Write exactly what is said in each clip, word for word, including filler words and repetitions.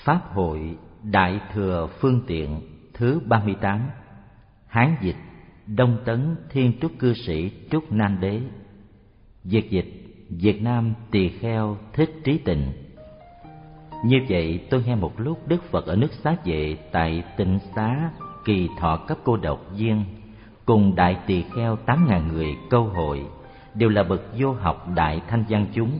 Pháp hội Đại Thừa Phương Tiện thứ ba mươi tám. Hán dịch Đông Tấn Thiên Trúc Cư Sĩ Trúc Nam Đế. Việt dịch Việt Nam Tỳ Kheo Thích Trí Tịnh. Như vậy tôi nghe một lúc Đức Phật ở nước Xá Vệ tại Tịnh Xá Kỳ Thọ Cấp Cô Độc Viên cùng đại tỳ kheo tám ngàn người câu hội, đều là bậc vô học đại thanh văn chúng.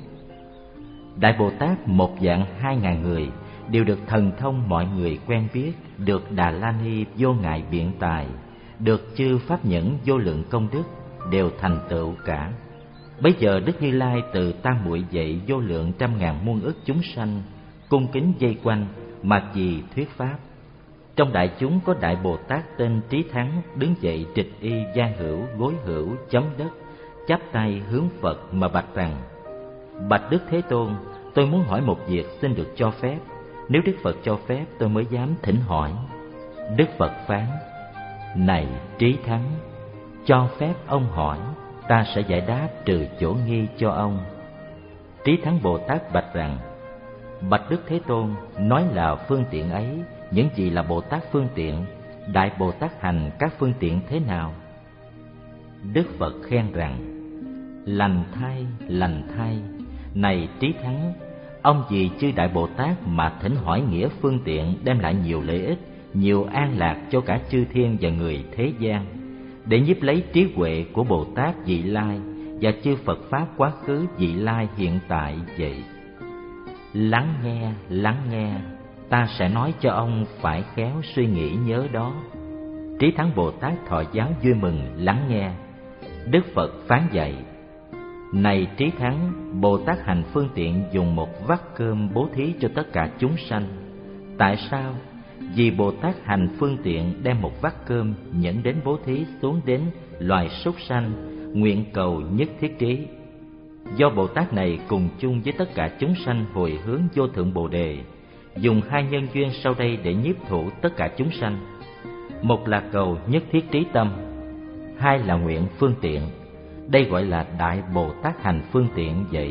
Đại Bồ Tát một dạng hai ngàn người đều được thần thông mọi người quen biết, được Đà La Ni vô ngại biện tài, được chư pháp nhẫn vô lượng công đức, đều thành tựu cả. Bấy giờ Đức Như Lai từ tam muội dậy vô lượng trăm ngàn muôn ức chúng sanh cung kính vây quanh mà trì thuyết pháp. Trong đại chúng có Đại Bồ Tát tên Trí Thắng đứng dậy trịch y gian hữu gối hữu chấm đất, chắp tay hướng Phật mà bạch rằng: Bạch Đức Thế Tôn, tôi muốn hỏi một việc, xin được cho phép. Nếu Đức Phật cho phép tôi mới dám thỉnh hỏi. Đức Phật phán: Này Trí Thắng, cho phép ông hỏi, ta sẽ giải đáp trừ chỗ nghi cho ông. Trí Thắng Bồ Tát bạch rằng: Bạch Đức Thế Tôn, nói là phương tiện ấy, những gì là Bồ Tát phương tiện? Đại Bồ Tát hành các phương tiện thế nào? Đức Phật khen rằng: Lành thay, lành thay. Này Trí Thắng, ông vì chư Đại Bồ Tát mà thỉnh hỏi nghĩa phương tiện đem lại nhiều lợi ích, nhiều an lạc cho cả chư thiên và người thế gian, để nhiếp lấy trí huệ của Bồ Tát vị lai và chư Phật Pháp quá khứ vị lai hiện tại vậy. Lắng nghe, lắng nghe, ta sẽ nói cho ông phải khéo suy nghĩ nhớ đó. Trí Thắng Bồ Tát thọ giáo vui mừng lắng nghe. Đức Phật phán dạy: Này Trí Thắng, Bồ Tát hành phương tiện dùng một vắt cơm bố thí cho tất cả chúng sanh. Tại sao? Vì Bồ Tát hành phương tiện đem một vắt cơm nhẫn đến bố thí xuống đến loài súc sanh, nguyện cầu nhất thiết trí. Do Bồ Tát này cùng chung với tất cả chúng sanh hồi hướng vô thượng Bồ Đề, dùng hai nhân duyên sau đây để nhiếp thủ tất cả chúng sanh. Một là cầu nhất thiết trí tâm, hai là nguyện phương tiện. Đây gọi là Đại Bồ Tát hành phương tiện vậy.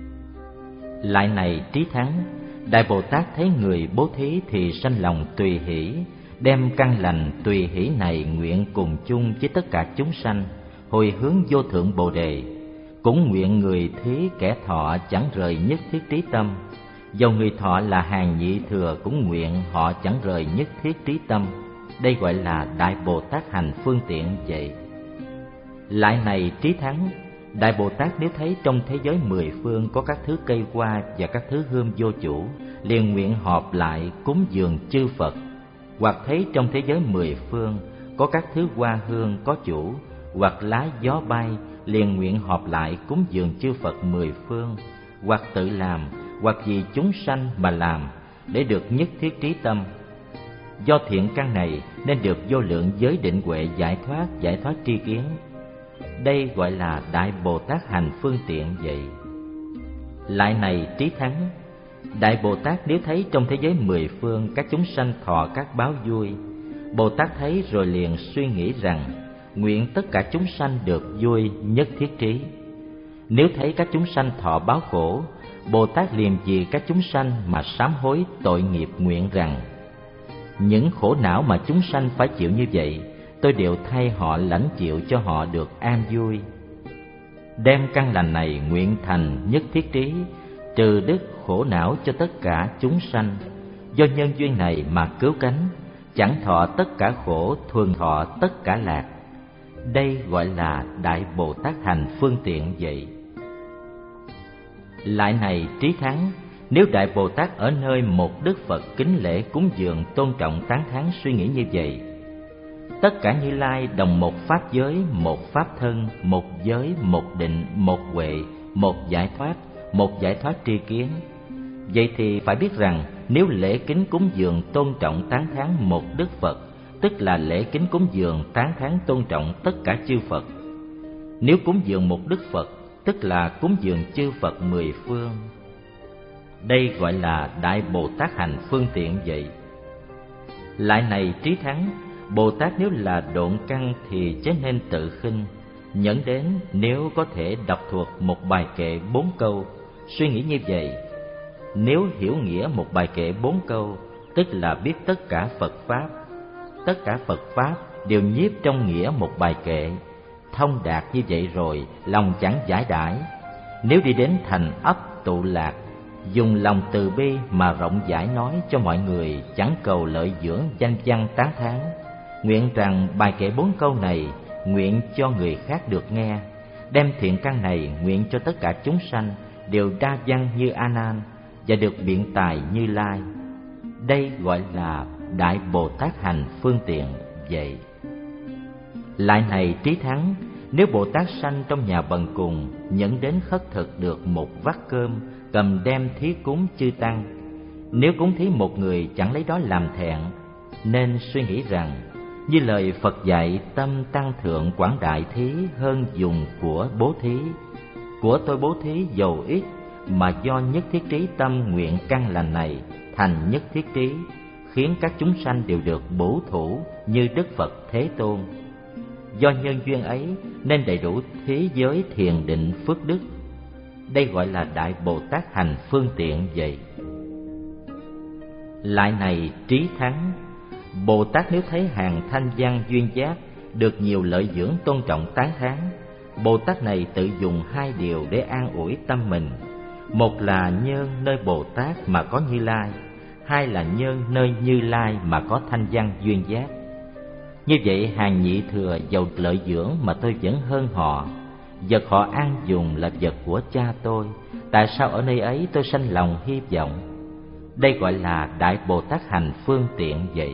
Lại này Trí Thắng, Đại Bồ Tát thấy người bố thí thì sanh lòng tùy hỷ, đem căn lành tùy hỷ này nguyện cùng chung với tất cả chúng sanh, hồi hướng vô thượng Bồ Đề. Cũng nguyện người thí kẻ thọ chẳng rời nhất thiết trí tâm. Dầu người thọ là hàng nhị thừa cũng nguyện họ chẳng rời nhất thiết trí tâm. Đây gọi là Đại Bồ Tát hành phương tiện vậy. Lại này Trí Thắng, Đại Bồ Tát nếu thấy trong thế giới mười phương có các thứ cây hoa và các thứ hương vô chủ, liền nguyện họp lại cúng dường chư Phật. Hoặc thấy trong thế giới mười phương có các thứ hoa hương có chủ, hoặc lá gió bay, liền nguyện họp lại cúng dường chư Phật mười phương. Hoặc tự làm, hoặc vì chúng sanh mà làm, để được nhất thiết trí tâm. Do thiện căn này nên được vô lượng giới định huệ giải thoát, giải thoát tri kiến. Đây gọi là Đại Bồ Tát hành phương tiện vậy. Lại này Trí Thắng, Đại Bồ Tát nếu thấy trong thế giới mười phương các chúng sanh thọ các báo vui, Bồ Tát thấy rồi liền suy nghĩ rằng nguyện tất cả chúng sanh được vui nhất thiết trí. Nếu thấy các chúng sanh thọ báo khổ, Bồ Tát liền vì các chúng sanh mà sám hối tội nghiệp, nguyện rằng: Những khổ não mà chúng sanh phải chịu như vậy, tôi đều thay họ lãnh chịu cho họ được an vui. Đem căn lành này nguyện thành nhất thiết trí, trừ đức khổ não cho tất cả chúng sanh. Do nhân duyên này mà cứu cánh, chẳng thọ tất cả khổ, thường thọ tất cả lạc. Đây gọi là Đại Bồ Tát hành phương tiện vậy. Lại này Trí Thắng, nếu Đại Bồ Tát ở nơi một Đức Phật kính lễ cúng dường tôn trọng tán thán suy nghĩ như vậy: Tất cả Như Lai đồng một pháp giới, một pháp thân, một giới, một định, một huệ, một giải thoát, một giải thoát tri kiến. Vậy thì phải biết rằng nếu lễ kính cúng dường tôn trọng tán thán một Đức Phật, tức là lễ kính cúng dường tán thán tôn trọng tất cả chư Phật. Nếu cúng dường một Đức Phật, tức là cúng dường chư Phật mười phương. Đây gọi là Đại Bồ Tát hành phương tiện vậy. Lại này Trí Thắng, Bồ Tát nếu là độn căn thì chớ nên tự khinh. Nhẫn đến nếu có thể đọc thuộc một bài kệ bốn câu, suy nghĩ như vậy: Nếu hiểu nghĩa một bài kệ bốn câu, tức là biết tất cả Phật Pháp. Tất cả Phật Pháp đều nhiếp trong nghĩa một bài kệ. Thông đạt như vậy rồi, lòng chẳng giải đãi. Nếu đi đến thành ấp tụ lạc, dùng lòng từ bi mà rộng rãi nói cho mọi người, chẳng cầu lợi dưỡng danh văn tán thán. Nguyện rằng bài kệ bốn câu này nguyện cho người khác được nghe, đem thiện căn này nguyện cho tất cả chúng sanh đều đa văn như A Nan và được biện tài Như Lai. Đây gọi là Đại Bồ Tát hành phương tiện vậy. Lại này Trí Thắng, nếu Bồ Tát sanh trong nhà bần cùng, nhận đến khất thực được một vắt cơm, cầm đem thí cúng chư tăng, nếu cúng thí một người chẳng lấy đó làm thẹn, nên suy nghĩ rằng như lời Phật dạy, tâm tăng thượng quảng đại thí hơn dùng của bố thí. Của tôi bố thí dầu ít, mà do nhất thiết trí tâm nguyện căn lành này thành nhất thiết trí, khiến các chúng sanh đều được bổ thủ như Đức Phật Thế Tôn. Do nhân duyên ấy nên đầy đủ thế giới thiền định phước đức. Đây gọi là Đại Bồ Tát hành phương tiện vậy. Lại này Trí Thắng, Bồ Tát nếu thấy hàng thanh văn duyên giác được nhiều lợi dưỡng tôn trọng tán thán, Bồ Tát này tự dùng hai điều để an ủi tâm mình. Một là nhân nơi Bồ Tát mà có Như Lai, hai là nhân nơi Như Lai mà có thanh văn duyên giác. Như vậy hàng nhị thừa giàu lợi dưỡng mà tôi vẫn hơn họ. Vật họ ăn dùng là vật của cha tôi, tại sao ở nơi ấy tôi sanh lòng hy vọng? Đây gọi là Đại Bồ Tát hành phương tiện vậy.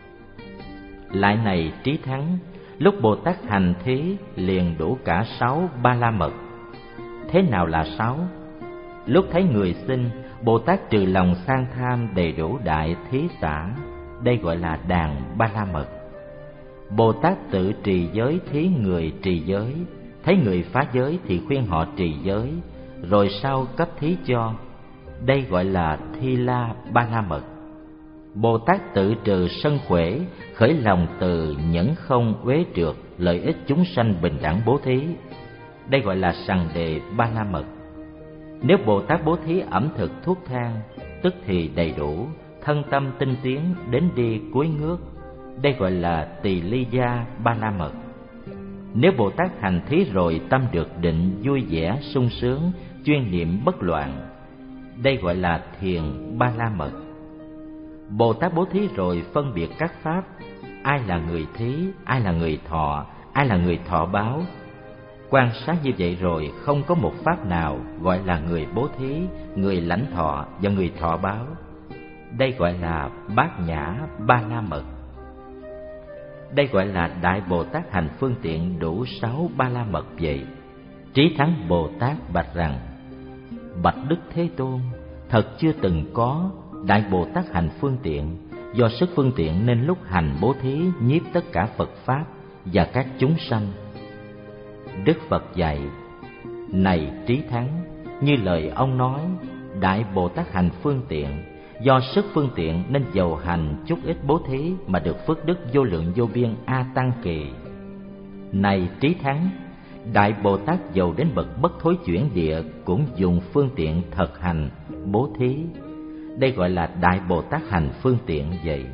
Lại này Trí Thắng, lúc Bồ Tát hành thí liền đủ cả sáu ba la mật. Thế nào là sáu? Lúc thấy người sinh, Bồ Tát trừ lòng sang tham đầy đủ đại thí xả. Đây gọi là đàn ba la mật. Bồ Tát tự trì giới thí người trì giới, thấy người phá giới thì khuyên họ trì giới, rồi sau cấp thí cho. Đây gọi là thi la ba la mật. Bồ Tát tự trừ sân khỏe, khởi lòng từ nhẫn không uế trượt, lợi ích chúng sanh bình đẳng bố thí. Đây gọi là sằng đề ba la mật. Nếu Bồ Tát bố thí ẩm thực thuốc thang, tức thì đầy đủ, thân tâm tinh tiến đến đi cuối ngước. Đây gọi là tỳ ly gia ba la mật. Nếu Bồ Tát hành thí rồi tâm được định vui vẻ sung sướng, chuyên niệm bất loạn. Đây gọi là thiền ba la mật. Bồ Tát bố thí rồi phân biệt các pháp, ai là người thí, ai là người thọ, ai là người thọ báo. Quan sát như vậy rồi không có một pháp nào gọi là người bố thí, người lãnh thọ và người thọ báo. Đây gọi là bát nhã ba la mật. Đây gọi là Đại Bồ Tát hành phương tiện đủ sáu ba la mật vậy. Trí Thắng Bồ Tát bạch rằng: Bạch Đức Thế Tôn, thật chưa từng có Đại Bồ Tát hành phương tiện, do sức phương tiện nên lúc hành bố thí nhiếp tất cả Phật Pháp và các chúng sanh. Đức Phật dạy: Này Trí Thắng, như lời ông nói, Đại Bồ Tát hành phương tiện, do sức phương tiện nên dầu hành chút ít bố thí mà được phước đức vô lượng vô biên A Tăng Kỳ. Này Trí Thắng, Đại Bồ Tát dầu đến bậc bất thối chuyển địa cũng dùng phương tiện thật hành bố thí. Đây gọi là Đại Bồ Tát hành phương tiện vậy.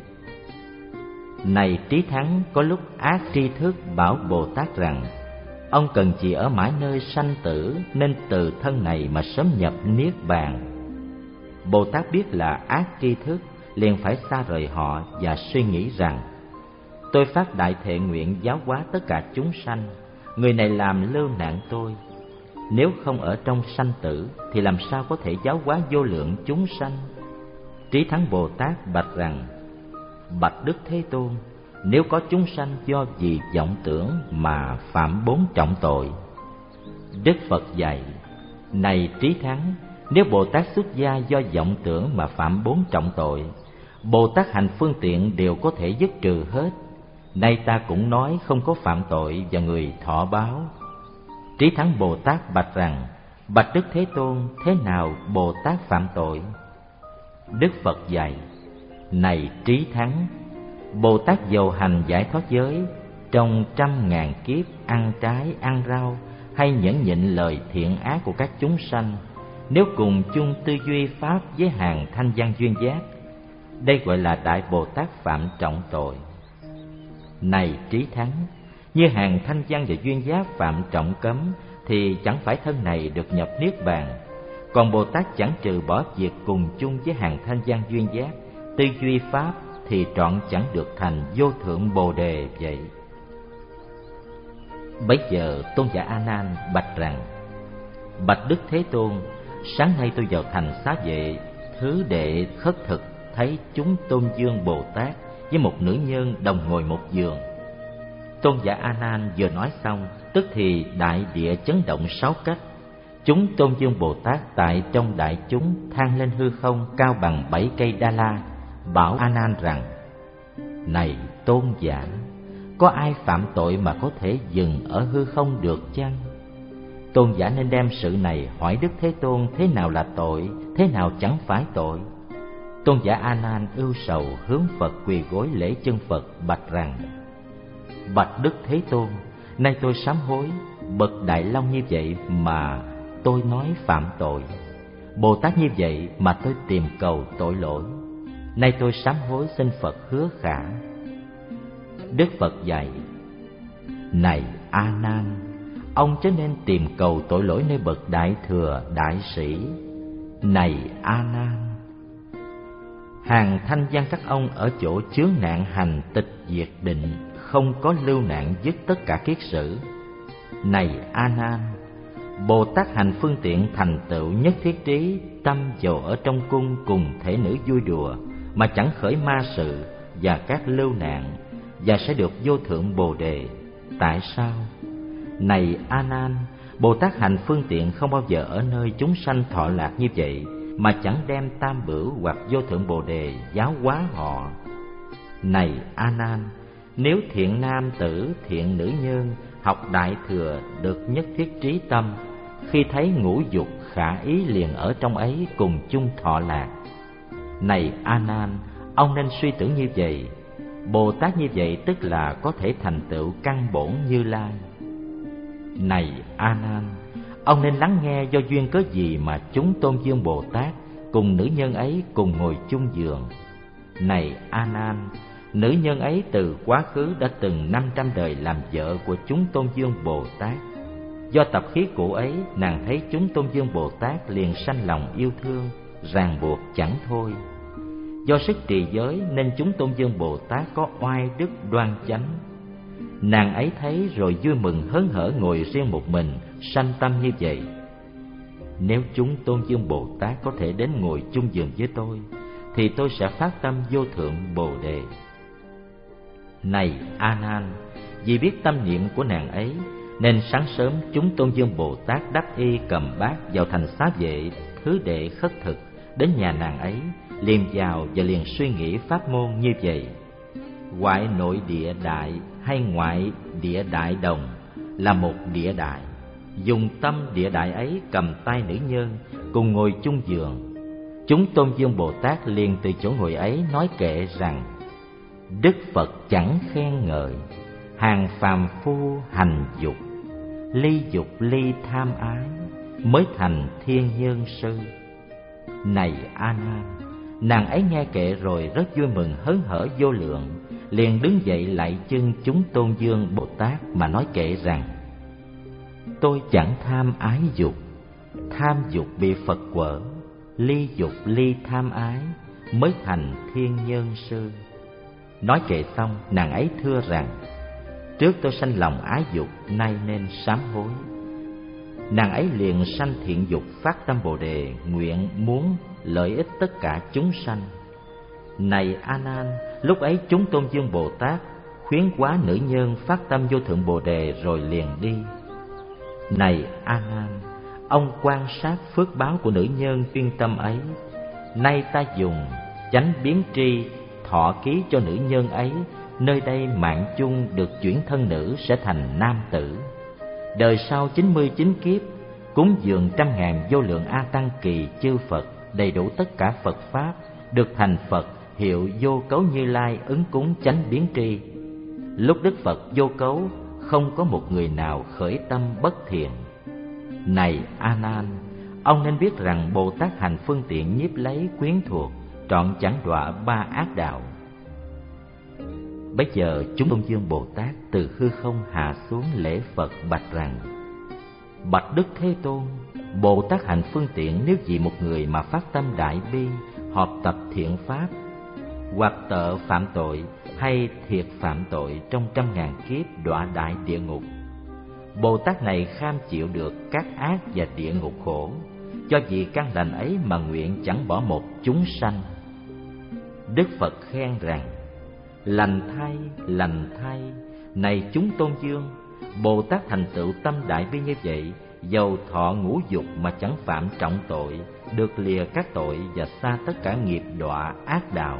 Này Trí Thắng, có lúc ác tri thức bảo Bồ Tát rằng: Ông cần chỉ ở mãi nơi sanh tử, nên từ thân này mà sớm nhập niết bàn. Bồ Tát biết là ác tri thức, liền phải xa rời họ và suy nghĩ rằng: Tôi phát đại thệ nguyện giáo hóa tất cả chúng sanh, người này làm lưu nạn tôi. Nếu không ở trong sanh tử thì làm sao có thể giáo hóa vô lượng chúng sanh? Trí Thắng Bồ Tát bạch rằng: Bạch Đức Thế Tôn, nếu có chúng sanh do vì vọng tưởng mà phạm bốn trọng tội. Đức Phật dạy: Này Trí Thắng, nếu Bồ Tát xuất gia do vọng tưởng mà phạm bốn trọng tội, Bồ Tát hành phương tiện đều có thể dứt trừ hết. Nay ta cũng nói không có phạm tội và người thọ báo. Trí Thắng Bồ Tát bạch rằng: Bạch Đức Thế Tôn, thế nào Bồ Tát phạm tội? Đức Phật dạy: Này Trí Thắng, Bồ Tát dầu hành giải thoát giới, trong trăm ngàn kiếp ăn trái ăn rau, hay nhẫn nhịn lời thiện ác của các chúng sanh, nếu cùng chung tư duy pháp với hàng thanh văn duyên giác. Đây gọi là Đại Bồ Tát phạm trọng tội. Này trí thắng, như hàng thanh văn và duyên giác phạm trọng cấm, thì chẳng phải thân này được nhập niết bàn. Còn Bồ Tát chẳng trừ bỏ việc cùng chung với hàng thanh văn duyên giác, tư duy pháp, thì trọn chẳng được thành vô thượng Bồ Đề vậy. Bấy giờ Tôn giả A Nan bạch rằng: Bạch Đức Thế Tôn, sáng nay tôi vào thành Xá Vệ thứ đệ khất thực, thấy chúng Tôn Dương Bồ Tát với một nữ nhân đồng ngồi một giường. Tôn giả A Nan vừa nói xong, tức thì đại địa chấn động sáu cách. Chúng Tôn Dương Bồ Tát tại trong đại chúng thang lên hư không cao bằng bảy cây đa la, bảo A Nan rằng: Này Tôn giả, có ai phạm tội mà có thể dừng ở hư không được chăng? Tôn giả nên đem sự này hỏi Đức Thế Tôn thế nào là tội, thế nào chẳng phải tội. Tôn giả A Nan ưu sầu hướng Phật quỳ gối lễ chân Phật bạch rằng: Bạch Đức Thế Tôn, nay tôi sám hối, bậc Đại Long như vậy mà tôi nói phạm tội, Bồ Tát như vậy mà tôi tìm cầu tội lỗi. Nay tôi sám hối xin Phật hứa khả. Đức Phật dạy: Này A Nan, ông chớ nên tìm cầu tội lỗi nơi bậc Đại Thừa Đại Sĩ. Này A Nan, hàng thanh văn các ông ở chỗ chướng nạn hành tịch diệt định, không có lưu nạn dứt tất cả kiết sử. Này A Nan, Bồ Tát hành phương tiện thành tựu nhất thiết trí, tâm dầu ở trong cung cùng thể nữ vui đùa, mà chẳng khởi ma sự và các lưu nạn, và sẽ được vô thượng Bồ Đề. Tại sao? Này A Nan, Bồ Tát hành phương tiện không bao giờ ở nơi chúng sanh thọ lạc như vậy, mà chẳng đem tam bửu hoặc vô thượng Bồ Đề giáo hóa họ. Này A Nan, nếu thiện nam tử, thiện nữ nhân học Đại Thừa được nhất thiết trí tâm, khi thấy ngũ dục khả ý liền ở trong ấy cùng chung thọ lạc. Này A Nan, ông nên suy tưởng như vậy. Bồ Tát như vậy tức là có thể thành tựu căn bổn Như Lai. Này A Nan, ông nên lắng nghe do duyên cớ gì mà chúng Tôn Dương Bồ Tát cùng nữ nhân ấy cùng ngồi chung giường. Này A Nan, nữ nhân ấy từ quá khứ đã từng năm trăm đời làm vợ của chúng Tôn Dương Bồ Tát. Do tập khí cũ ấy, nàng thấy chúng Tôn Dương Bồ Tát liền sanh lòng yêu thương, ràng buộc chẳng thôi. Do sức trì giới nên chúng Tôn Dương Bồ Tát có oai đức đoan chánh. Nàng ấy thấy rồi vui mừng hớn hở ngồi riêng một mình, sanh tâm như vậy: Nếu chúng Tôn Dương Bồ Tát có thể đến ngồi chung giường với tôi, thì tôi sẽ phát tâm vô thượng Bồ Đề. Này A Nan, vì biết tâm niệm của nàng ấy, nên sáng sớm chúng Tôn Dương Bồ Tát đắp y cầm bát vào thành Xá Vệ thứ đệ khất thực, đến nhà nàng ấy, liền vào và liền suy nghĩ pháp môn như vậy: Ngoại nội địa đại hay ngoại địa đại đồng là một địa đại. Dùng tâm địa đại ấy cầm tay nữ nhân, cùng ngồi chung giường. Chúng Tôn Dương Bồ Tát liền từ chỗ ngồi ấy nói kệ rằng: Đức Phật chẳng khen ngợi, hàng phàm phu hành dục, ly dục ly tham ái, mới thành thiên nhân sư. Này A Nan, nàng ấy nghe kệ rồi rất vui mừng hớn hở vô lượng, liền đứng dậy lạy chân chúng Tôn Dương Bồ Tát mà nói kệ rằng: Tôi chẳng tham ái dục, tham dục bị Phật quở, ly dục ly tham ái, mới thành thiên nhân sư. Nói kệ xong, nàng ấy thưa rằng: Trước tôi sanh lòng ái dục, nay nên sám hối. Nàng ấy liền sanh thiện dục, phát tâm Bồ Đề, nguyện muốn lợi ích tất cả chúng sanh. Này A Nan, lúc ấy chúng Tôn Dương Bồ Tát khuyến hóa nữ nhân phát tâm vô thượng Bồ Đề rồi liền đi. Này A Nan, ông quan sát phước báo của nữ nhân chuyên tâm ấy. Nay ta dùng chánh biến tri thọ ký cho nữ nhân ấy, nơi đây mạng chung được chuyển thân nữ sẽ thành nam tử. Đời sau chín mươi chín kiếp, cúng dường trăm ngàn vô lượng A Tăng kỳ chư Phật, đầy đủ tất cả Phật Pháp, được thành Phật, hiệu vô cấu Như Lai ứng cúng chánh biến tri. Lúc Đức Phật vô cấu, không có một người nào khởi tâm bất thiện. Này A Nan, ông nên biết rằng Bồ Tát hành phương tiện nhiếp lấy quyến thuộc, trọn chẳng đọa ba ác đạo. Bấy giờ chúng Tôn Dương Bồ Tát từ hư không hạ xuống lễ Phật bạch rằng: Bạch Đức Thế Tôn, Bồ Tát hành phương tiện nếu vì một người mà phát tâm đại bi, học tập thiện pháp, hoặc tợ phạm tội hay thiệt phạm tội trong trăm ngàn kiếp đọa đại địa ngục. Bồ Tát này kham chịu được các ác và địa ngục khổ, cho vì căn lành ấy mà nguyện chẳng bỏ một chúng sanh. Đức Phật khen rằng: Lành thay, lành thay, này chúng Tôn Dương, Bồ Tát thành tựu tâm đại bi như vậy, dầu thọ ngũ dục mà chẳng phạm trọng tội, được lìa các tội và xa tất cả nghiệp đọa ác đạo.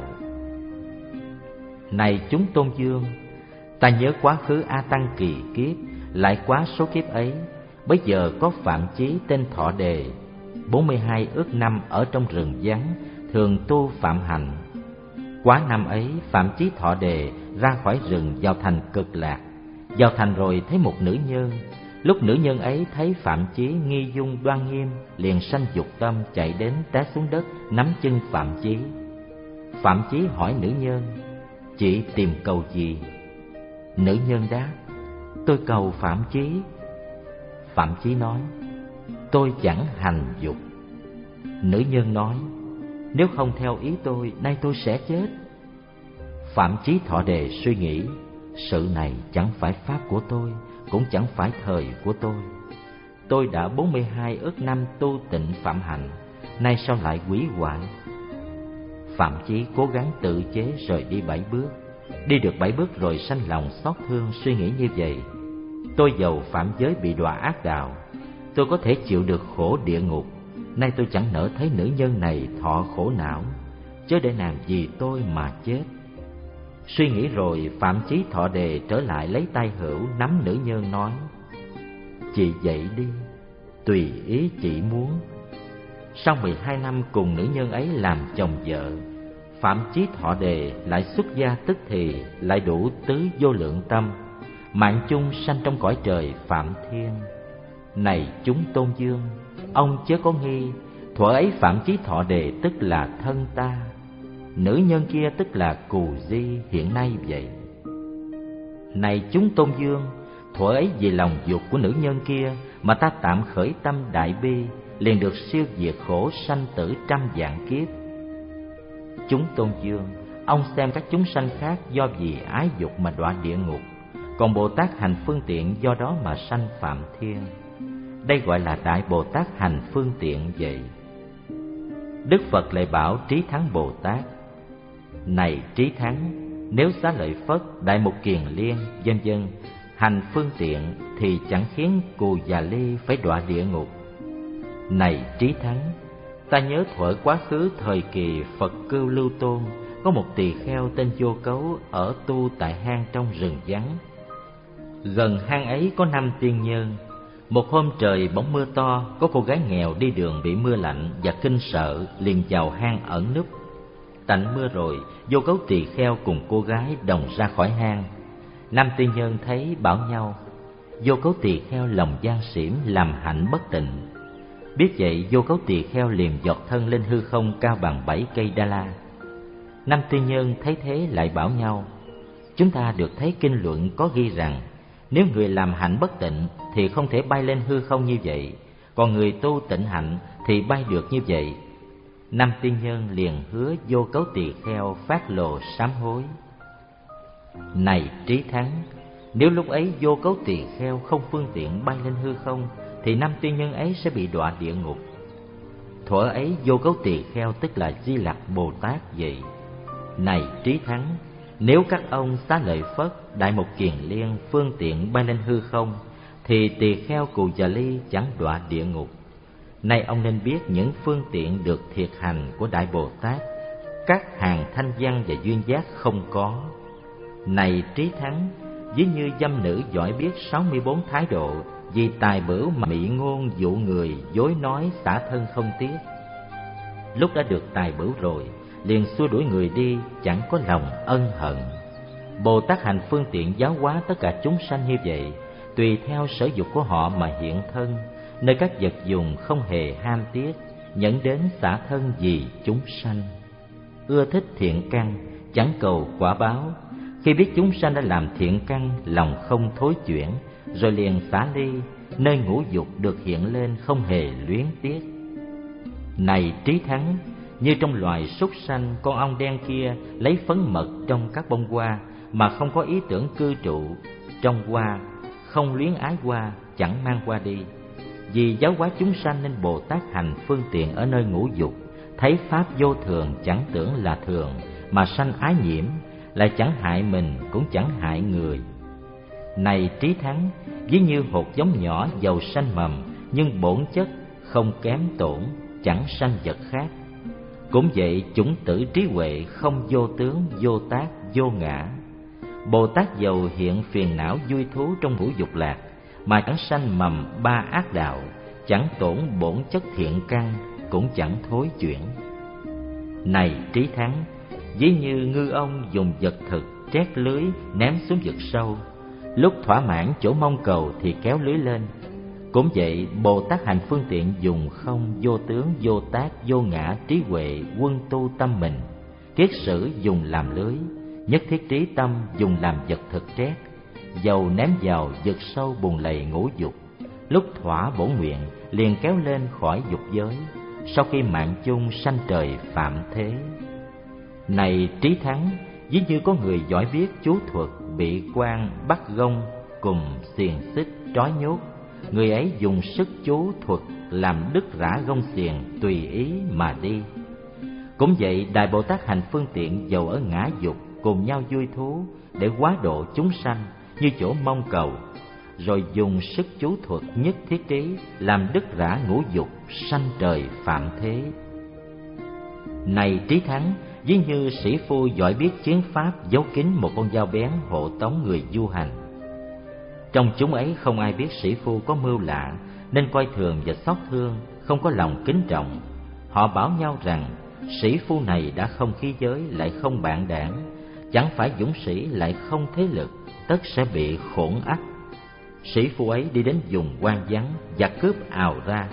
Này chúng Tôn Dương, ta nhớ quá khứ A Tăng kỳ kiếp, lại quá số kiếp ấy, bây giờ có Phạm Chí tên Thọ Đề, bốn mươi hai ước năm ở trong rừng vắng, thường tu phạm hạnh. Quá năm ấy, Phạm Chí Thọ Đề ra khỏi rừng vào thành Cực Lạc. Vào thành rồi thấy một nữ nhân. Lúc nữ nhân ấy thấy Phạm Chí nghi dung đoan nghiêm, liền sanh dục tâm, chạy đến té xuống đất nắm chân Phạm Chí. Phạm Chí hỏi nữ nhân: Chị tìm cầu gì? Nữ nhân đáp: Tôi cầu Phạm Chí. Phạm Chí nói: Tôi chẳng hành dục. Nữ nhân nói: Nếu không theo ý tôi, nay tôi sẽ chết. Phạm Chí Thọ Đề suy nghĩ: Sự này chẳng phải pháp của tôi, cũng chẳng phải thời của tôi. Tôi đã bốn mươi hai ức năm tu tịnh phạm hạnh, nay sao lại hủy hoại? Phạm Chí cố gắng tự chế rời đi bảy bước. Đi được bảy bước rồi sanh lòng xót thương, suy nghĩ như vậy: Tôi dầu phạm giới bị đọa ác đạo, tôi có thể chịu được khổ địa ngục. Nay tôi chẳng nỡ thấy nữ nhân này thọ khổ não, chớ để nàng vì tôi mà chết. Suy nghĩ rồi, Phạm Chí Thọ Đề trở lại lấy tay hữu nắm nữ nhân nói: Chị dậy đi, tùy ý chị muốn. Sau mười hai năm cùng nữ nhân ấy làm chồng vợ, Phạm Chí Thọ Đề lại xuất gia tức thì, lại đủ tứ vô lượng tâm, mạng chung sanh trong cõi trời Phạm Thiên. Này chúng Tôn Dương, ông chớ có nghi, thuở ấy Phạm Chí Thọ Đề tức là thân ta, nữ nhân kia tức là Cù Di hiện nay vậy. Này chúng Tôn Dương, thuở ấy vì lòng dục của nữ nhân kia mà ta tạm khởi tâm đại bi, liền được siêu diệt khổ sanh tử trăm vạn kiếp. Chúng Tôn Dương, ông xem các chúng sanh khác do vì ái dục mà đọa địa ngục, còn Bồ Tát hành phương tiện do đó mà sanh Phạm Thiên. Đây gọi là Đại Bồ Tát hành phương tiện vậy. Đức Phật lại bảo Trí Thắng Bồ Tát: Này Trí Thắng, nếu Xá Lợi Phất, Đại Mục Kiền Liên, vân vân hành phương tiện thì chẳng khiến Cù Già Ly phải đọa địa ngục. Này Trí Thắng, ta nhớ thuở quá khứ thời kỳ Phật Cưu Lưu Tôn, có một tỳ kheo tên Vô Cấu ở tu tại hang trong rừng vắng. Gần hang ấy có năm tiên nhân. Một hôm trời bỗng mưa to, có cô gái nghèo đi đường bị mưa lạnh và kinh sợ, liền vào hang ẩn núp. Tạnh mưa rồi, Vô Cấu tỳ kheo cùng cô gái đồng ra khỏi hang. Năm tiên nhân thấy bảo nhau: Vô Cấu tỳ kheo lòng gian xỉm, làm hạnh bất tịnh. Biết vậy, Vô Cấu tỳ kheo liền giọt thân lên hư không cao bằng bảy cây đa la. Năm tiên nhân thấy thế lại bảo nhau: Chúng ta được thấy kinh luận có ghi rằng, nếu người làm hạnh bất tịnh thì không thể bay lên hư không như vậy, còn người tu tịnh hạnh thì bay được như vậy. Năm tiên nhân liền hứa Vô Cấu tỳ kheo phát lộ sám hối: Này Trí Thắng, nếu lúc ấy Vô Cấu tỳ kheo không phương tiện bay lên hư không, thì năm tiên nhân ấy sẽ bị đọa địa ngục. Thuở ấy Vô Cấu tỳ kheo tức là Di Lặc Bồ Tát vậy. Này Trí Thắng, nếu các ông Xá Lợi Phất, Đại Mục Kiền Liên phương tiện bay lên hư không, thì tỳ kheo Cù Già Ly chẳng đọa địa ngục. Nay ông nên biết những phương tiện được thiệt hành của Đại Bồ Tát, các hàng thanh văn và duyên giác không có. Này Trí Thắng, ví như dâm nữ giỏi biết sáu mươi bốn thái độ, vì tài bửu mà mị ngôn dụ người, dối nói xả thân không tiếc. Lúc đã được tài bửu rồi, liền xua đuổi người đi, chẳng có lòng ân hận. Bồ Tát hành phương tiện giáo hóa tất cả chúng sanh như vậy, tùy theo sở dục của họ mà hiện thân, nơi các vật dùng không hề ham tiếc, nhẫn đến xả thân vì chúng sanh. Ưa thích thiện căn, chẳng cầu quả báo. Khi biết chúng sanh đã làm thiện căn, lòng không thối chuyển, rồi liền xả ly, nơi ngũ dục được hiện lên không hề luyến tiếc. Này trí thắng, như trong loài súc sanh, con ong đen kia lấy phấn mật trong các bông hoa mà không có ý tưởng cư trụ trong hoa, không luyến ái hoa, chẳng mang hoa đi. Vì giáo hóa chúng sanh nên Bồ Tát hành phương tiện ở nơi ngũ dục, thấy pháp vô thường chẳng tưởng là thường, mà sanh ái nhiễm, lại chẳng hại mình cũng chẳng hại người. Này trí thắng, ví như hột giống nhỏ giàu sanh mầm, nhưng bổn chất không kém tổn, chẳng sanh vật khác. Cũng vậy, chủng tử trí huệ không vô tướng, vô tác, vô ngã. Bồ Tát dầu hiện phiền não vui thú trong ngũ dục lạc, mà chẳng sanh mầm ba ác đạo, chẳng tổn bổn chất thiện căn, cũng chẳng thối chuyển. Này trí thắng, ví như ngư ông dùng vật thực trét lưới ném xuống vực sâu, lúc thỏa mãn chỗ mong cầu thì kéo lưới lên. Cũng vậy, Bồ Tát hành phương tiện dùng không, vô tướng, vô tác, vô ngã trí huệ quân tu tâm mình, kiết sử dùng làm lưới, nhất thiết trí tâm dùng làm vật thực trét, dầu ném vào vực sâu bùn lầy ngũ dục, lúc thỏa bổn nguyện liền kéo lên khỏi dục giới, sau khi mạng chung sanh trời phạm thế. Này trí thắng, ví như có người giỏi biết chú thuật, bị quan bắt gông cùng xiềng xích trói nhốt, người ấy dùng sức chú thuật làm đứt rã gông xiềng, tùy ý mà đi. Cũng vậy, Đại Bồ Tát hành phương tiện dầu ở ngã dục, cùng nhau vui thú để hóa độ chúng sanh như chỗ mong cầu, rồi dùng sức chú thuật nhất thiết trí làm đứt rã ngũ dục, sanh trời phạm thế. Này trí thắng, ví như sĩ phu giỏi biết chiến pháp giấu kín một con dao bén hộ tống người du hành. Trong chúng ấy không ai biết sĩ phu có mưu lạ, nên coi thường và xót thương, không có lòng kính trọng. Họ bảo nhau rằng sĩ phu này đã không khí giới, lại không bạn đảng, chẳng phải dũng sĩ, lại không thế lực, tất sẽ bị khổn ách. Sĩ phu ấy đi đến vùng hoang vắng, giặc cướp ào ra.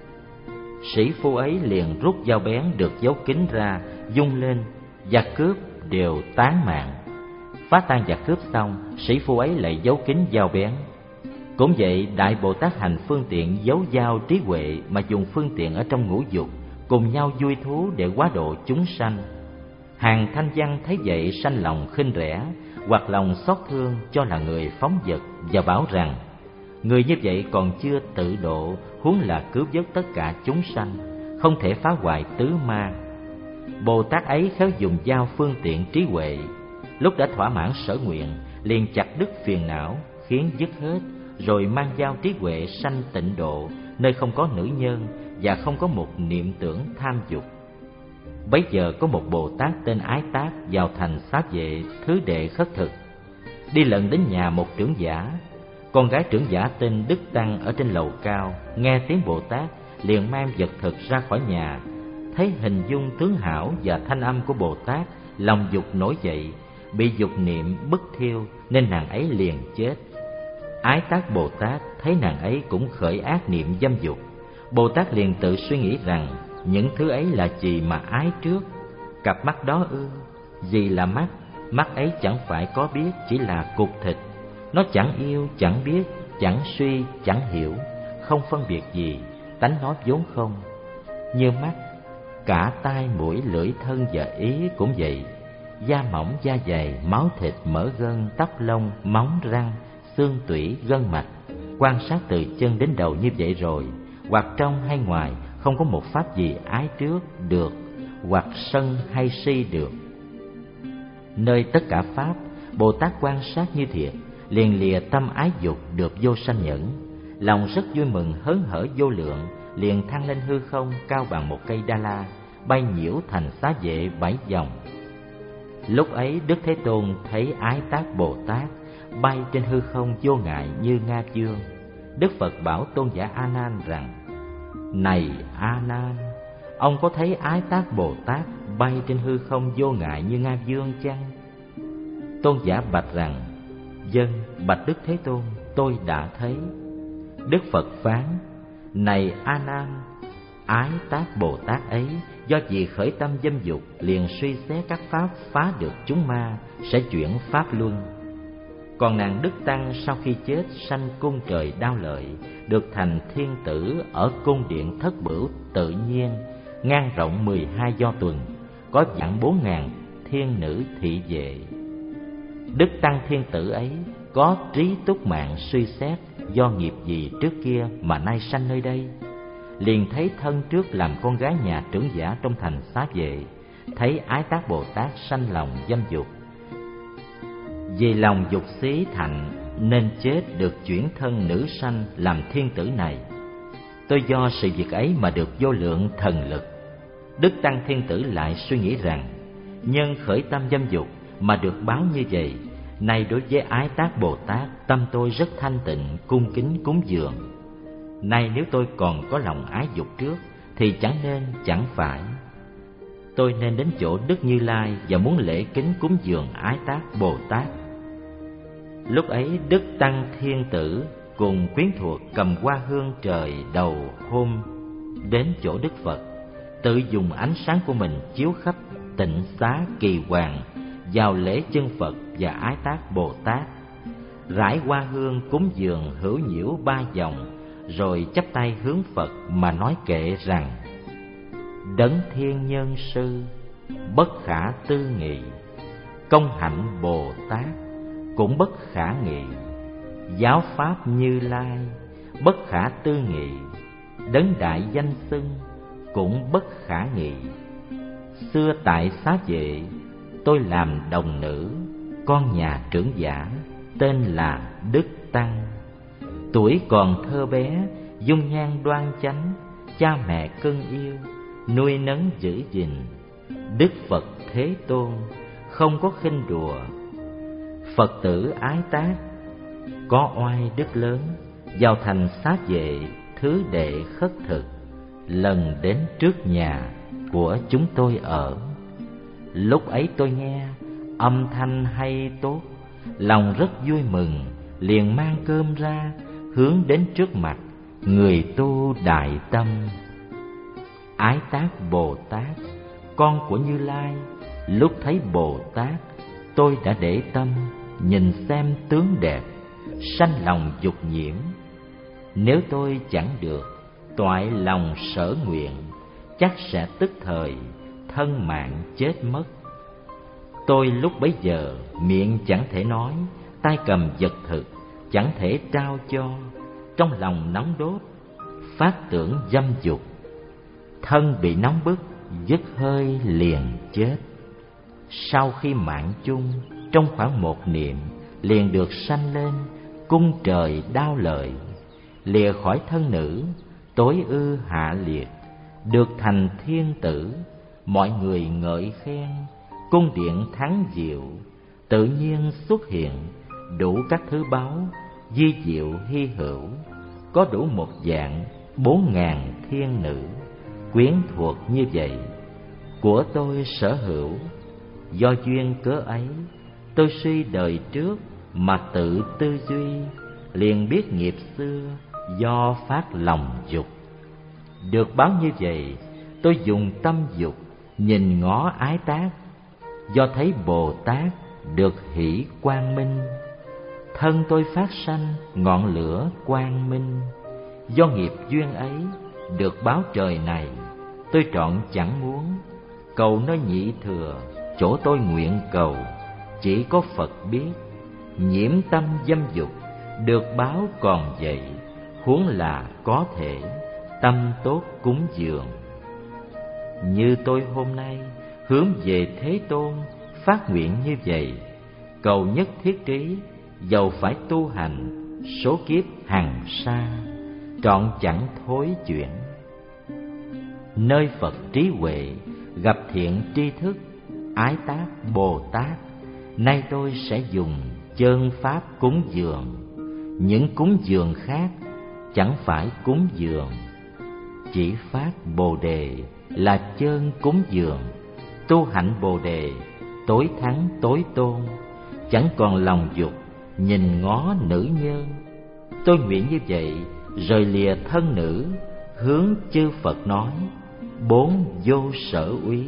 Sĩ phu ấy liền rút dao bén được giấu kín ra, vung lên, giặc cướp đều tán mạng. Phá tan giặc cướp xong, sĩ phu ấy lại giấu kín dao bén. Cũng vậy, Đại Bồ Tát hành phương tiện giấu dao trí huệ mà dùng phương tiện ở trong ngũ dục, cùng nhau vui thú để hóa độ chúng sanh. Hàng thanh văn thấy vậy sanh lòng khinh rẻ, hoặc lòng xót thương cho là người phóng dật, và bảo rằng người như vậy còn chưa tự độ, huống là cứu vớt tất cả chúng sanh, không thể phá hoại tứ ma. Bồ Tát ấy khéo dùng dao phương tiện trí huệ, lúc đã thỏa mãn sở nguyện liền chặt đứt phiền não, khiến dứt hết, rồi mang dao trí huệ sanh tịnh độ, nơi không có nữ nhân và không có một niệm tưởng tham dục. Bấy giờ có một Bồ Tát tên Ái Tát vào thành Xá Vệ thứ đệ khất thực, đi lần đến nhà một trưởng giả. Con gái trưởng giả tên Đức Tăng ở trên lầu cao, nghe tiếng Bồ Tát liền mang vật thực ra khỏi nhà. Thấy hình dung tướng hảo và thanh âm của Bồ Tát, lòng dục nổi dậy, bị dục niệm bức thiêu, nên nàng ấy liền chết. Ái Tát Bồ Tát thấy nàng ấy cũng khởi ác niệm dâm dục. Bồ Tát liền tự suy nghĩ rằng những thứ ấy là gì mà ái trước? Cặp mắt đó ư? Gì là mắt? Mắt ấy chẳng phải có biết, chỉ là cục thịt. Nó chẳng yêu, chẳng biết, chẳng suy, chẳng hiểu, không phân biệt gì, tánh nó vốn không. Như mắt, cả tai, mũi, lưỡi, thân và ý cũng vậy. Da mỏng, da dày, máu thịt, mỡ gân, tóc lông, móng răng, xương tủy, gân mạch. Quan sát từ chân đến đầu như vậy rồi, hoặc trong hay ngoài, không có một pháp gì ái trước được, hoặc sân hay si được. Nơi tất cả pháp, Bồ Tát quan sát như thiệt, liền lìa tâm ái dục được vô sanh nhẫn. Lòng rất vui mừng hớn hở vô lượng, liền thăng lên hư không cao bằng một cây đa la, bay nhiễu thành Xá Vệ bảy vòng. Lúc ấy Đức Thế Tôn thấy Ái Tát Bồ Tát bay trên hư không vô ngại như Nga Dương. Đức Phật bảo tôn giả A Nan rằng: Này A Nan, ông có thấy Ái Tát Bồ Tát bay trên hư không vô ngại như Nga Dương chăng? Tôn giả bạch rằng: Vâng, bạch Đức Thế Tôn, tôi đã thấy. Đức Phật phán: Này A Nan, Ái Tác Bồ Tát ấy do vì khởi tâm dâm dục liền suy xét các pháp phá được chúng ma, sẽ chuyển pháp luân. Còn nàng Đức Tăng sau khi chết sanh cung trời Đao Lợi, được thành thiên tử ở cung điện Thất Bửu tự nhiên, ngang rộng mười hai do tuần, có vạn bốn ngàn thiên nữ thị vệ. Đức Tăng thiên tử ấy có trí túc mạng suy xét do nghiệp gì trước kia mà nay sanh nơi đây, liền thấy thân trước làm con gái nhà trưởng giả trong thành Xá Vệ, thấy Ái Tác Bồ Tát sanh lòng dâm dục. Vì lòng dục xí thạnh nên chết, được chuyển thân nữ sanh làm thiên tử này. Tôi do sự việc ấy mà được vô lượng thần lực. Đức Tăng thiên tử lại suy nghĩ rằng, nhân khởi tâm dâm dục mà được báo như vậy, nay đối với Ái Tác Bồ Tát tâm tôi rất thanh tịnh, cung kính cúng dường. Nay nếu tôi còn có lòng ái dục trước thì chẳng nên chẳng phải. Tôi nên đến chỗ Đức Như Lai và muốn lễ kính cúng dường Ái Tác Bồ Tát. Lúc ấy Đức Tăng thiên tử cùng quyến thuộc cầm hoa hương trời đầu hôm đến chỗ Đức Phật, tự dùng ánh sáng của mình chiếu khắp tịnh xá Kỳ Hoàng vào lễ chân Phật và Ái Tác Bồ Tát, rải hoa hương cúng dường hữu nhiễu ba vòng, rồi chắp tay hướng Phật mà nói kệ rằng: Đấng Thiên Nhân Sư bất khả tư nghị, công hạnh Bồ Tát cũng bất khả nghị, giáo pháp Như Lai bất khả tư nghị, đấng đại danh xưng cũng bất khả nghị. Xưa tại Xá Vệ tôi làm đồng nữ, con nhà trưởng giả tên là Đức Tăng. Tuổi còn thơ bé, dung nhan đoan chánh, cha mẹ cưng yêu, nuôi nấng giữ gìn. Đức Phật Thế Tôn không có khinh đùa. Phật tử Ái Tác có oai đức lớn, vào thành Xá Vệ thứ đệ khất thực, lần đến trước nhà của chúng tôi ở. Lúc ấy tôi nghe âm thanh hay tốt, lòng rất vui mừng, liền mang cơm ra hướng đến trước mặt người tu đại tâm. Ái Tác Bồ Tát, con của Như Lai, lúc thấy Bồ Tát, tôi đã để tâm nhìn xem tướng đẹp, sanh lòng dục nhiễm. Nếu tôi chẳng được toại lòng sở nguyện, chắc sẽ tức thời thân mạng chết mất. Tôi lúc bấy giờ miệng chẳng thể nói, tay cầm vật thực chẳng thể trao cho, trong lòng nóng đốt, phát tưởng dâm dục, thân bị nóng bức, dứt hơi liền chết. Sau khi mạng chung, trong khoảng một niệm liền được sanh lên cung trời Đao Lợi, lìa khỏi thân nữ, tối ư hạ liệt, được thành thiên tử. Mọi người ngợi khen, cung điện thắng diệu, tự nhiên xuất hiện đủ các thứ báu, di diệu hy hữu, có đủ một dạng bốn ngàn thiên nữ quyến thuộc như vậy. Của tôi sở hữu, do duyên cớ ấy, tôi suy đời trước mà tự tư duy, liền biết nghiệp xưa do phát lòng dục. Được báo như vậy, tôi dùng tâm dục nhìn ngó Ái Tác, do thấy Bồ Tát được hỷ quang minh. Thân tôi phát sanh ngọn lửa quang minh, do nghiệp duyên ấy được báo trời này. Tôi trọn chẳng muốn cầu nơi nhị thừa, chỗ tôi nguyện cầu chỉ có Phật biết. Nhiễm tâm dâm dục được báo còn vậy, huống là có thể tâm tốt cúng dường. Như tôi hôm nay hướng về Thế Tôn phát nguyện như vậy, cầu nhất thiết trí, dầu phải tu hành số kiếp hằng sa, trọn chẳng thối chuyển. Nơi Phật trí huệ gặp thiện tri thức Ái Tác Bồ Tát, nay tôi sẽ dùng chân pháp cúng dường. Những cúng dường khác chẳng phải cúng dường, chỉ phát Bồ Đề là chân cúng dường. Tu hạnh Bồ Đề tối thắng tối tôn, chẳng còn lòng dục nhìn ngó nữ nhân. Tôi nguyện như vậy rồi lìa thân nữ, hướng chư Phật nói: bốn vô sở úy.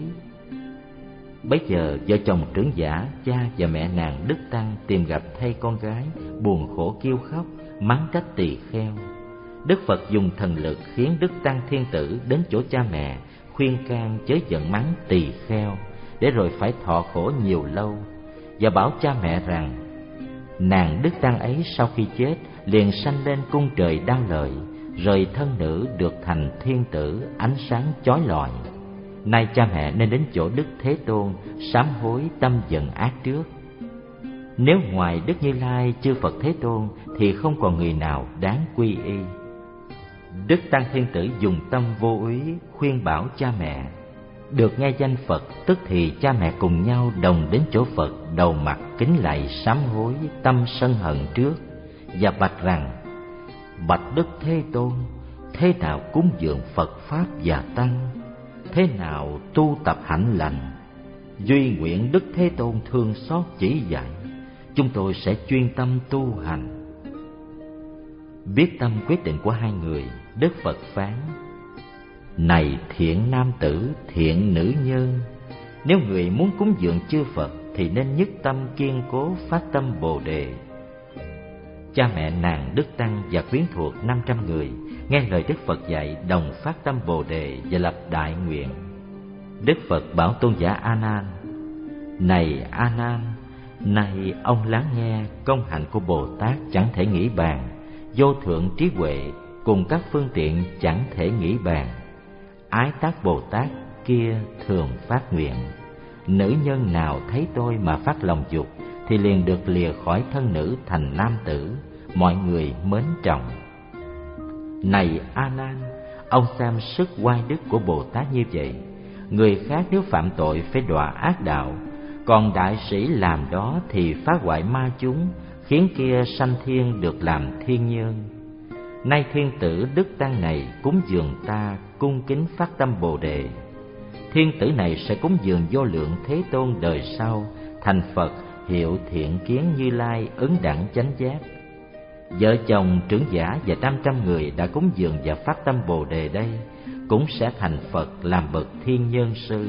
Bấy giờ vợ chồng trưởng giả, cha và mẹ nàng Đức Tăng tìm gặp thay con gái, buồn khổ kêu khóc, mắng trách tỳ kheo. Đức Phật dùng thần lực khiến Đức Tăng Thiên Tử đến chỗ cha mẹ, khuyên can chớ giận mắng tỳ kheo, để rồi phải thọ khổ nhiều lâu, và bảo cha mẹ rằng nàng Đức Tăng ấy sau khi chết liền sanh lên cung trời Đao Lợi, rồi thân nữ được thành thiên tử ánh sáng chói lọi. Nay cha mẹ nên đến chỗ Đức Thế Tôn sám hối tâm giận ác trước. Nếu ngoài Đức Như Lai chư Phật Thế Tôn thì không còn người nào đáng quy y. Đức Tăng Thiên Tử dùng tâm vô úy khuyên bảo cha mẹ. Được nghe danh Phật, tức thì cha mẹ cùng nhau đồng đến chỗ Phật, đầu mặt kính lạy sám hối tâm sân hận trước, và bạch rằng: bạch Đức Thế Tôn, thế nào cúng dường Phật Pháp và Tăng, thế nào tu tập hạnh lành, duy nguyện Đức Thế Tôn thương xót chỉ dạy, chúng tôi sẽ chuyên tâm tu hành. Biết tâm quyết định của hai người, Đức Phật phán: này thiện nam tử, thiện nữ nhân, nếu người muốn cúng dường chư Phật thì nên nhất tâm kiên cố phát tâm Bồ Đề. Cha mẹ nàng Đức Tăng và quyến thuộc năm trăm người nghe lời Đức Phật dạy, đồng phát tâm Bồ Đề và lập đại nguyện. Đức Phật bảo tôn giả A Nan: này A Nan, nay ông lắng nghe công hạnh của Bồ Tát chẳng thể nghĩ bàn, vô thượng trí huệ cùng các phương tiện chẳng thể nghĩ bàn. Ái Tác Bồ Tát kia thường phát nguyện: nữ nhân nào thấy tôi mà phát lòng dục thì liền được lìa khỏi thân nữ thành nam tử, mọi người mến trọng. Này A Nan, ông xem sức oai đức của Bồ Tát như vậy. Người khác nếu phạm tội phải đọa ác đạo, còn đại sĩ làm đó thì phá hoại ma chúng, khiến kia sanh thiên được làm thiên nhân. Nay thiên tử Đức Tăng này cúng dường ta cung kính phát tâm Bồ Đề. Thiên tử này sẽ cúng dường vô lượng Thế Tôn đời sau thành Phật, hiệu Thiện Kiến Như Lai ứng đẳng chánh giác. Vợ chồng trưởng giả và năm trăm người đã cúng dường và phát tâm Bồ Đề đây cũng sẽ thành Phật làm bậc thiên nhân sư.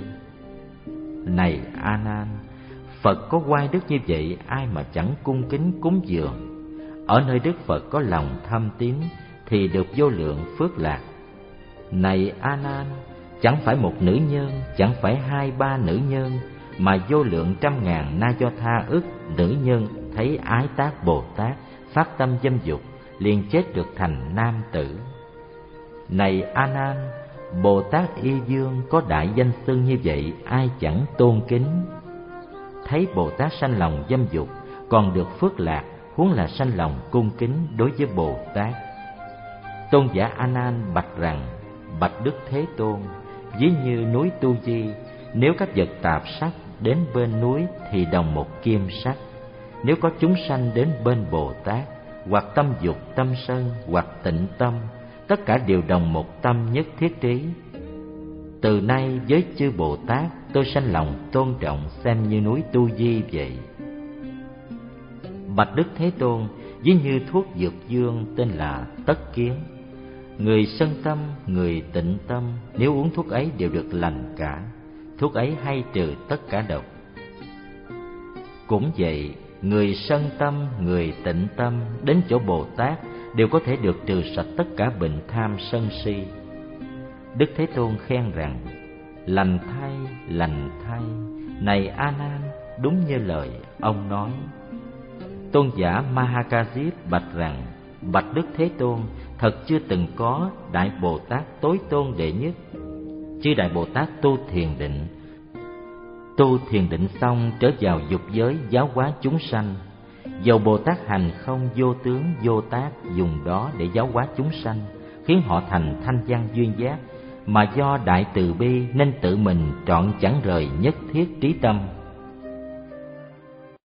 Này A Nan, Phật có oai đức như vậy, ai mà chẳng cung kính cúng dường. Ở nơi Đức Phật có lòng thâm tín thì được vô lượng phước lạc. Này A Nan, chẳng phải một nữ nhân, chẳng phải hai ba nữ nhân, mà vô lượng trăm ngàn na do tha ức nữ nhân thấy Ái Tác Bồ Tát phát tâm dâm dục, liền chết được thành nam tử. Này A Nan, Bồ Tát Y Dương có đại danh xưng như vậy, ai chẳng tôn kính. Thấy Bồ Tát sanh lòng dâm dục còn được phước lạc, huống là sanh lòng cung kính đối với Bồ Tát. Tôn giả A Nan bạch rằng: bạch Đức Thế Tôn, ví như núi Tu Di, nếu các vật tạp sắc đến bên núi thì đồng một kim sắc. Nếu có chúng sanh đến bên Bồ Tát, hoặc tâm dục, tâm sân, hoặc tịnh tâm, tất cả đều đồng một tâm nhất thiết trí. Từ nay với chư Bồ Tát, tôi sanh lòng tôn trọng xem như núi Tu Di vậy. Bạch Đức Thế Tôn, ví như thuốc dược dương tên là Tất Kiến. Người sân tâm, người tịnh tâm, nếu uống thuốc ấy đều được lành cả. Thuốc ấy hay trừ tất cả độc. Cũng vậy, người sân tâm, người tịnh tâm đến chỗ Bồ Tát đều có thể được trừ sạch tất cả bệnh tham sân si. Đức Thế Tôn khen rằng: lành thay, lành thay, này A Nan, đúng như lời ông nói. Tôn giả Mahakazip bạch rằng: bạch Đức Thế Tôn, thật chưa từng có Đại Bồ Tát tối tôn đệ nhất. Chư Đại Bồ Tát tu thiền định, tu thiền định xong trở vào dục giới giáo hóa chúng sanh. Dầu Bồ Tát hành không vô tướng vô tác, dùng đó để giáo hóa chúng sanh, khiến họ thành thanh văn duyên giác, mà do đại từ bi nên tự mình trọn chẳng rời nhất thiết trí tâm.